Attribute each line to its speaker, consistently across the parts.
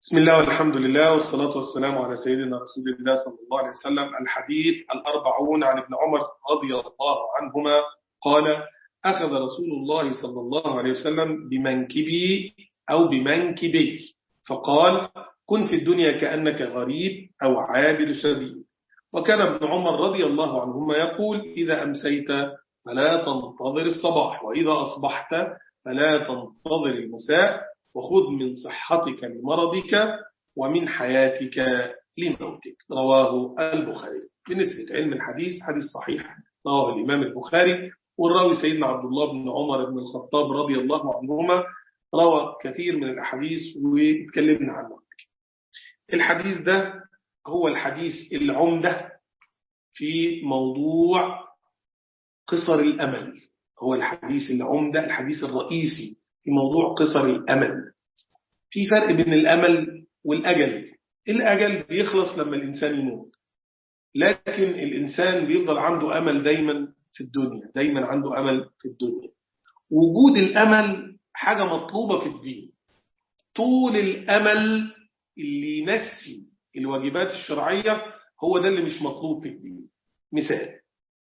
Speaker 1: بسم الله والحمد لله والصلاة والسلام على سيدنا رسول الله صلى الله عليه وسلم. الحديث 40 عن ابن عمر رضي الله عنهما قال: أخذ رسول الله صلى الله عليه وسلم بمنكبي أو بمنكبي فقال: كن في الدنيا كأنك غريب أو عابر سبيل. وكان ابن عمر رضي الله عنهما يقول: إذا أمسيت فلا تنتظر الصباح، وإذا أصبحت فلا تنتظر المساء، وخذ من صحتك لمرضك ومن حياتك لموتك. رواه البخاري. بالنسبة علم الحديث حديث صحيح رواه الإمام البخاري، والراوي سيدنا عبد الله بن عمر بن الخطاب رضي الله عنهما روى كثير من الأحاديث واتكلمنا عنه. الحديث ده هو الحديث العمدة في موضوع قصر الأمل، هو الحديث العمدة، الحديث الرئيسي في موضوع قصر الأمل. في فرق بين الأمل والأجل. الأجل بيخلص لما الإنسان يموت، لكن الإنسان بيفضل عنده أمل دايما في الدنيا، دايما عنده أمل في الدنيا. وجود الأمل حاجة مطلوبة في الدين. طول الأمل اللي ينسي الواجبات الشرعية هو ده اللي مش مطلوب في الدين. مثال: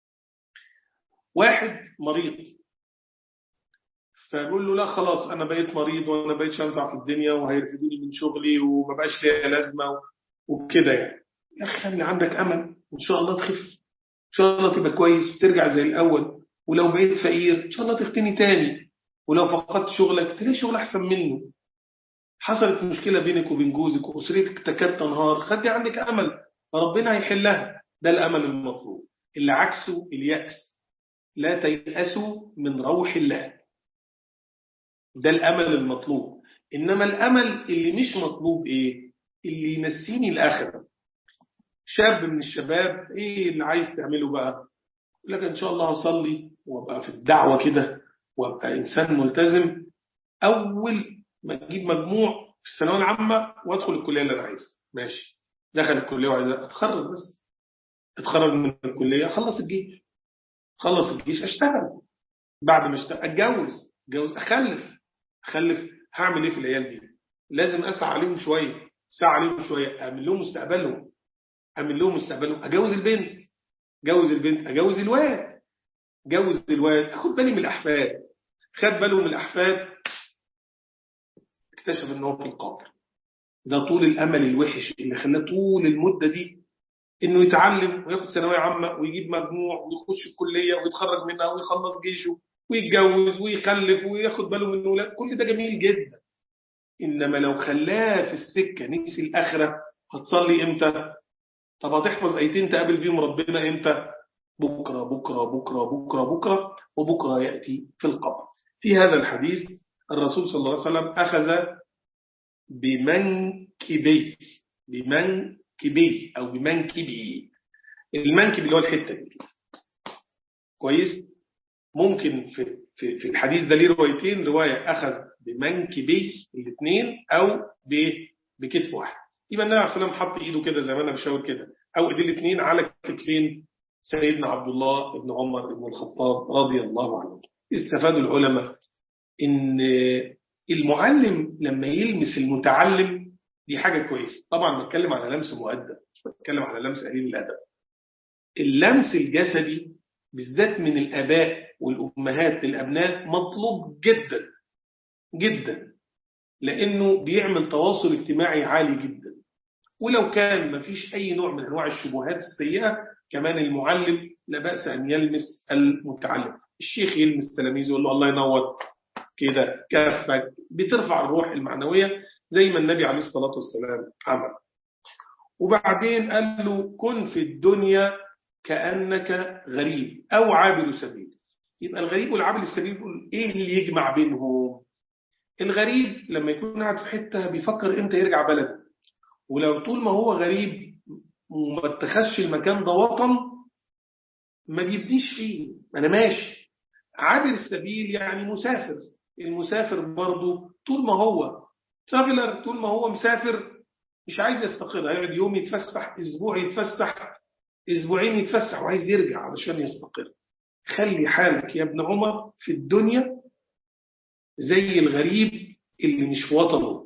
Speaker 1: واحد مريض فيقول له: لا خلاص أنا بقيت مريض وأنا بقيت شنفع في الدنيا وهيرفدوني من شغلي وما بقاش ليا لازمة وكده يعني. يا أخي خلي عندك أمل، إن شاء الله تخف، إن شاء الله تبقى كويس وترجع زي الأول، ولو بقيت فقير إن شاء الله تغتني تاني، ولو فقدت شغلك تلاقي شغل أحسن منه. حصلت مشكلة بينك وبين جوزك وأسرتك تكاد تنهار، خدي عندك أمل فربنا هيحلها. ده الأمل المطلوب. اللي عكسه اليأس. لا تيأسوا من روح الله. ده الأمل المطلوب. إنما الأمل اللي مش مطلوب إيه؟ اللي ينسيني الآخرة. شاب من الشباب إيه اللي عايز تعمله بقى؟ يقول لك إن شاء الله هصلي وأبقى في الدعوة كده وأبقى إنسان ملتزم، أول ما أجيب مجموع في الثانوية العامة وأدخل الكلية اللي أنا عايزها. ماشي، دخل الكلية وعايز أتخرج، بس أتخرج من الكلية، خلص الجيش، خلص الجيش أشتغل، بعد ما أشتغل أتجوز، أخلف. هعمل إيه في العيال دي؟ لازم أسعى عليهم شوية، أعمل لهم مستقبلهم، أجوز البنت، أجوز الواد، أخد بالي من الأحفاد. خد باله من الأحفاد، اكتشف أنه في القبر. ده طول الأمل الوحش اللي خلاه طول المدة دي إنه يتعلم وياخد ثانوية عامة ويجيب مجموع ويخش الكلية ويتخرج منها ويخلص جيشه ويتجوز ويخلف وياخد باله من الولاد. كل ده جميل جدا، إنما لو خلاه في السكة نسي الآخرة. هتصلي إمتى؟ طب هتحفظ آيتين تقابل بيهم ربنا إمتى؟ بكرة بكرة بكرة بكرة بكرة، وبكرة يأتي في القبر. في هذا الحديث الرسول صلى الله عليه وسلم أخذ بمنكبي أو بمنكبي. المنكب اللي هو الحتة دي كويس. ممكن في الحديث ده ليه روايتين: رواية أخذ بمنكبي الاثنين أو بكتف واحد. يبقى النبي عليه الصلاة والسلام حط إيده كده زي ما أنا بشاور كده، أو إيديه الاثنين على كتفين سيدنا عبد الله بن عمر بن الخطاب رضي الله عنه. استفادوا العلماء إن المعلم لما يلمس المتعلم دي حاجة كويسة. طبعا بتكلم على لمس مؤدب، مش بتكلم على لمس قليل الأدب. اللمس الجسدي بالذات من الآباء والأمهات للأبناء مطلوب جدا جدا، لأنه بيعمل تواصل اجتماعي عالي جدا. ولو كان ما فيش أي نوع من أنواع الشبهات السيئة، كمان المعلم لا بأس أن يلمس المتعلم. الشيخ يلمس تلاميذه يقول له الله ينور كده كفك، بترفع الروح المعنوية زي ما النبي عليه الصلاة والسلام عمل. وبعدين قال له: كن في الدنيا كأنك غريب أو عابر سبيل. يبقى الغريب والعابر السبيل إيه اللي يجمع بينهم؟ الغريب لما يكون قاعد في حتة بيفكر إمتى يرجع بلده، ولو طول ما هو غريب وما اتخذش المكان ده وطن ما بيبديش فيه، أنا ماشي. عابر السبيل يعني مسافر. المسافر برضه طول ما هو ترافلر، طول ما هو مسافر مش عايز يستقر، هيقعد يوم يتفسح، أسبوع يتفسح، أسبوعين يتفسح، وعايز يرجع علشان يستقر. خلي حالك يا ابن عمر في الدنيا زي الغريب اللي مش في وطنه،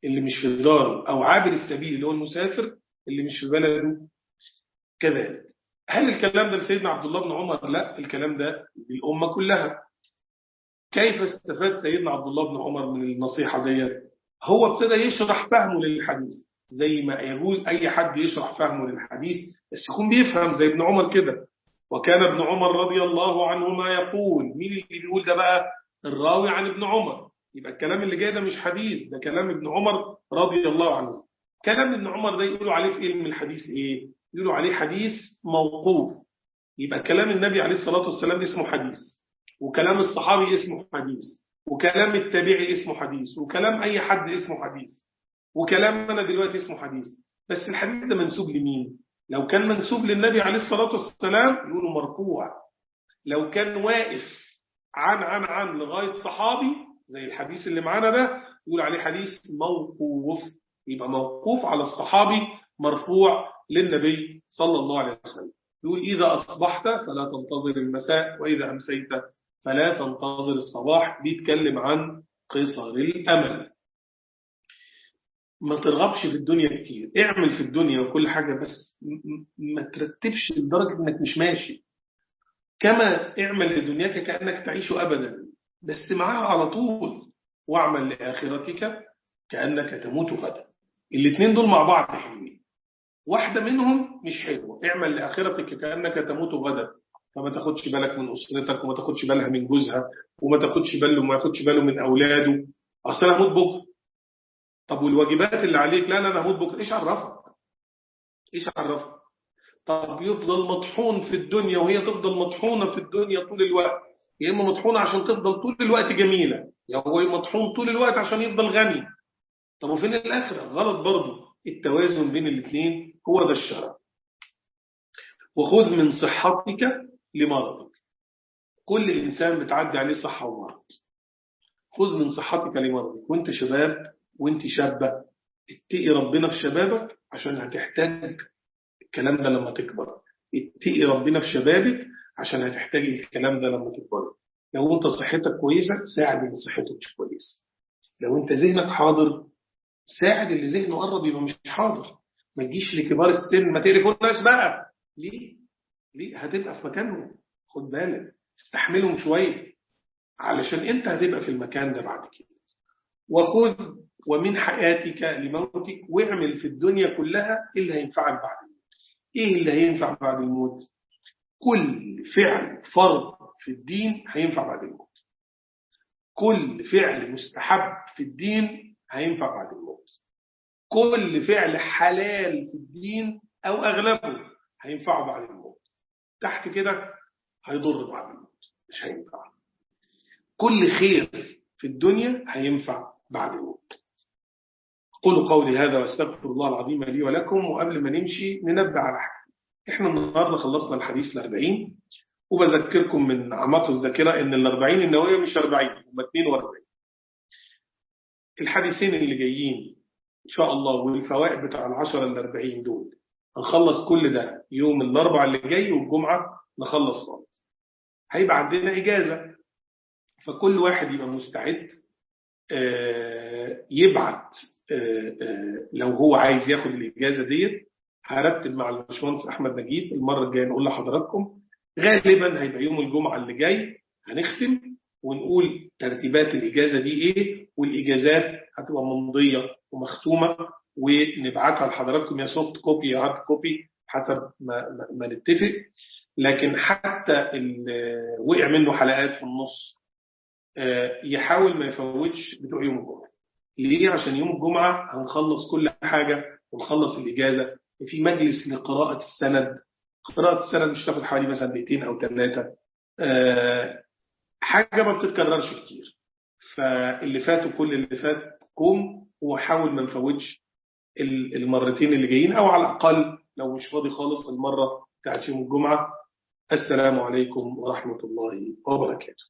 Speaker 1: اللي مش في داره، أو عابر السبيل اللي هو المسافر اللي مش في بلده كذلك. هل الكلام ده لسيدنا عبد الله بن عمر؟ لا، الكلام ده للأمة كلها. كيف استفاد سيدنا عبد الله بن عمر من النصيحة دي؟ هو ابتدى يشرح فهمه للحديث، زي ما يجوز أي حد يشرح فهمه للحديث بس يكون بيفهم زي ابن عمر كده. وكان ابن عمر رضي الله عنهما يقول، مين اللي بيقول ده بقى؟ الراوي عن ابن عمر. يبقى الكلام اللي جاي ده مش حديث، ده كلام ابن عمر رضي الله عنه. كلام ابن عمر ده يقولوا عليه في علم الحديث ايه؟ يقولوا عليه حديث موقوف. يبقى كلام النبي عليه الصلاة والسلام اسمه حديث، وكلام الصحابي اسمه حديث، وكلام التابعي اسمه حديث، وكلام أي حد اسمه حديث، وكلام أنا دلوقتي اسمه حديث. بس الحديث ده منسوب لمين؟ لو كان منسوب للنبي عليه الصلاة والسلام يقولوا مرفوع. لو كان واقف عن لغاية صحابي زي الحديث اللي معانا ده يقول عليه حديث موقوف. يبقى موقوف على الصحابي، مرفوع للنبي صلى الله عليه وسلم. يقول إذا أصبحت فلا تنتظر المساء، وإذا أمسيت فلا تنتظر الصباح. بيتكلم عن قصر الأمل. ما ترغبش في الدنيا كتير، اعمل في الدنيا وكل حاجة، بس ما ترتبش لدرجة انك مش ماشي. كما اعمل لدنياك كأنك تعيش أبدا، بس معاها على طول. واعمل لآخرتك كأنك تموت غدا. الاثنين دول مع بعض حلوين، واحدة منهم مش حلوة. اعمل لآخرتك كأنك تموت غدا، فما تاخدش بالك من أسرتك، وما تاخدش بالها من جوزها، وما تاخدش باله من أولاده. أصل أنا هموت بكرة. طب والواجبات اللي عليك؟ لا أنا هموت بكرة. إيش عرفك؟ إيش عرفك؟ طب يفضل مطحون في الدنيا وهي تفضل مطحونة في الدنيا طول الوقت. يا إما مطحونة عشان تفضل طول الوقت جميلة، يا هو مطحون طول الوقت عشان يفضل غني. طب وفين الآخرة؟ غلط برضه. التوازن بين الاثنين هو ده الشرع. وخذ من صحتك لمرضك. كل الإنسان بتعدي عليه صحة ومرض. خذ من صحتك لمرضك. وانت شباب وانت شابة، اتقي ربنا في شبابك عشان هتحتاج الكلام ده لما تكبر. اتقي ربنا في شبابك عشان هتحتاج الكلام ده لما تكبر. لو انت صحتك كويسة ساعد اللي صحته مش كويسة. لو انت ذهنك حاضر ساعد اللي ذهنه قرب يبقى مش حاضر. ما تجيش لكبار السن ما تقرفوناش بقى. ليه هتبقى في مكانهم. خد بالك، استحملهم شوية علشان انت هتبقى في المكان ده بعد كده. وخذ ومن حياتك لموتك. واعمل في الدنيا كلها اللي هينفعك بعد الموت. ايه اللي هينفع بعد الموت؟ كل فعل فرض في الدين هينفع بعد الموت. كل فعل مستحب في الدين هينفع بعد الموت. كل فعل حلال في الدين أو أغلبه هينفعه بعد الموت. تحت كده هيضر بعد الموت، مش هينفع. كل خير في الدنيا هينفع بعد الموت. قولوا قولي هذا واستغفر الله العظيم لي ولكم. وقبل ما نمشي ننبه على حاجة. احنا النهاردة خلصنا الحديث 40، وبذكركم من أعماق الذاكرة إن 40 النووية مش 40، هم 42. الحديثين اللي جايين إن شاء الله والفوائد بتاع 40 دول هنخلص كل ده يوم الأربعاء اللي جاي، والجمعة نخلص خالص. هيبقى عندنا إجازة، فكل واحد يبقى مستعد يبعت لو هو عايز ياخد الإجازة ديت. هرتب مع الباشمهندس أحمد نجيب المرة الجاية نقول لحضراتكم. غالبا هيبقى يوم الجمعة اللي جاي هنختم ونقول ترتيبات الإجازة دي إيه، والإجازات هتبقى ممضية ومختومة ونبعتها لحضراتكم يا سوفت كوبي يا هارد كوبي حسب ما نتفق. لكن حتى وقع منه حلقات في النص يحاول ما يفوتش بتوع يوم الجمعة. ليه؟ عشان يوم الجمعة هنخلص كل حاجة ونخلص الإجازة. في مجلس لقراءة السند. قراءة السند مش تاخد حوالي مثلا 2 أو 3، حاجة ما بتتكررش كتير. فاللي فاتوا كل اللي فات قوم وحاول ما نفوتش المرتين اللي جايين، أو على الأقل لو مش فاضي خالص المرة بتاعت يوم الجمعة. السلام عليكم ورحمة الله وبركاته.